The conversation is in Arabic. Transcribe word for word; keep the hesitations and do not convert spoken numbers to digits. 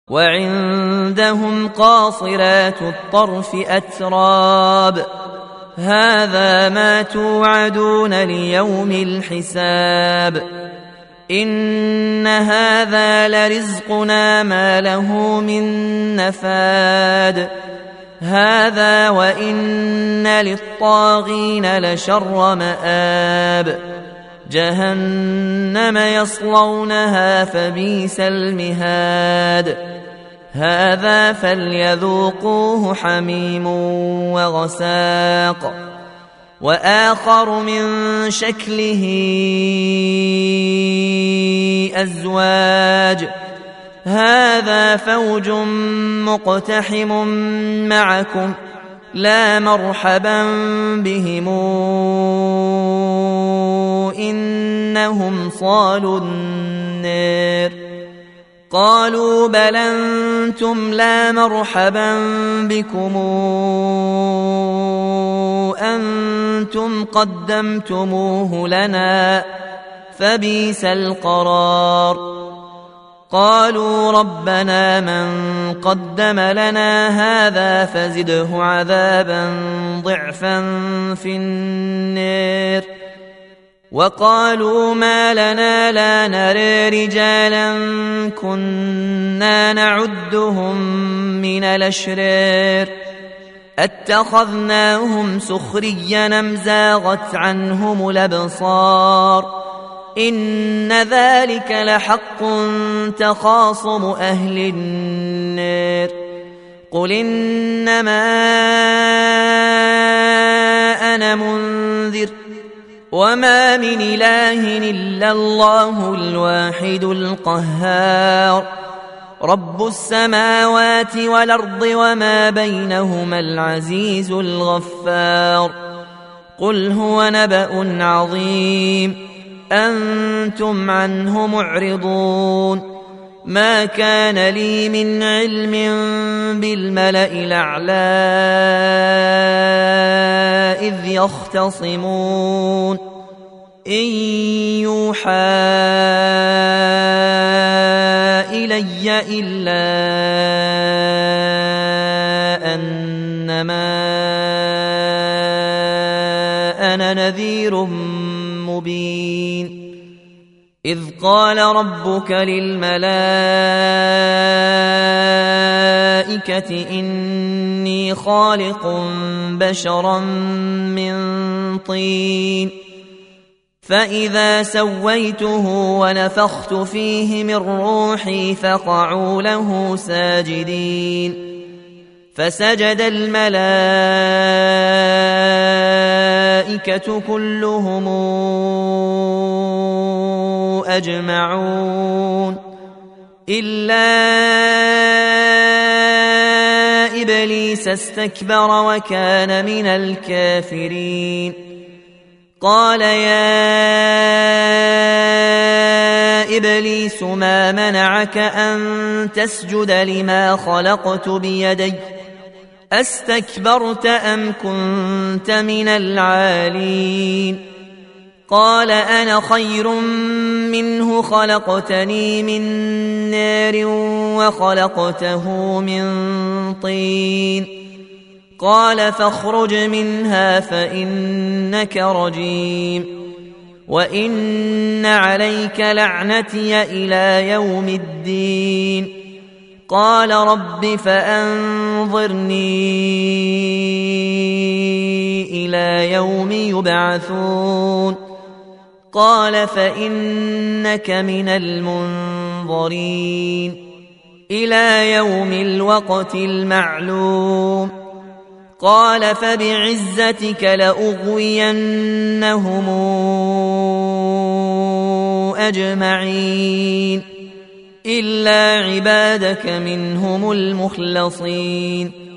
وعندهم قاصرات الطرف أتراب هذا ما توعدون ليوم الحساب إن هذا لرزقنا ما له من نفاد هذا وإن للطاغين لشر مآب جهنم يصلونها فبئس المهاد هذا فليذوقوه حميم وغساق وآخر من شكله أزواج هذا فوج مقتحم معكم لا مرحبا بهم إنهم صالوا النار قالوا بل أنتم لا مرحبا بكم أنتم قدمتموه لنا فبئس القرار قالوا ربنا من قدم لنا هذا فزده عذابا ضعفا في النار وقالوا ما لنا لا نرى رجالا كنا نعدهم من الأشرار اتخذناهم سخريا أم زاغت عنهم الأبصار إن ذلك لحق تخاصم أهل النار قل إنما أنا منذر وما من إله إلا الله الواحد القهار رب السماوات والأرض وما بينهما العزيز الغفار قل هو نبأ عظيم أنتم عنه معرضون ما كان لي من علم بالملأ الأعلى إذ يختصمون إن يوحى إلي إلا أنما أنا نذير مبين إذ قال ربك للملائكة إني خالق بشرا من طين فإذا سويته ونفخت فيه من روحي فقعوا له ساجدين فسجد الملائكة كلهم أجمعون إلا إبليس استكبر وكان من الكافرين قال يا إبليس ما منعك أن تسجد لما خلقت بيدي أستكبرت أم كنت من العالين قال أنا خير منه خلقتني من نار وخلقته من طين قال فاخرج منها فإنك رجيم وإن عليك لعنتي إلى يوم الدين قال رب فأنظرني إلى يوم يبعثون قال فإنك من المنظرين إلى يوم الوقت المعلوم قال فبعزتك لأغوينهم أجمعين إلا عبادك منهم المخلصين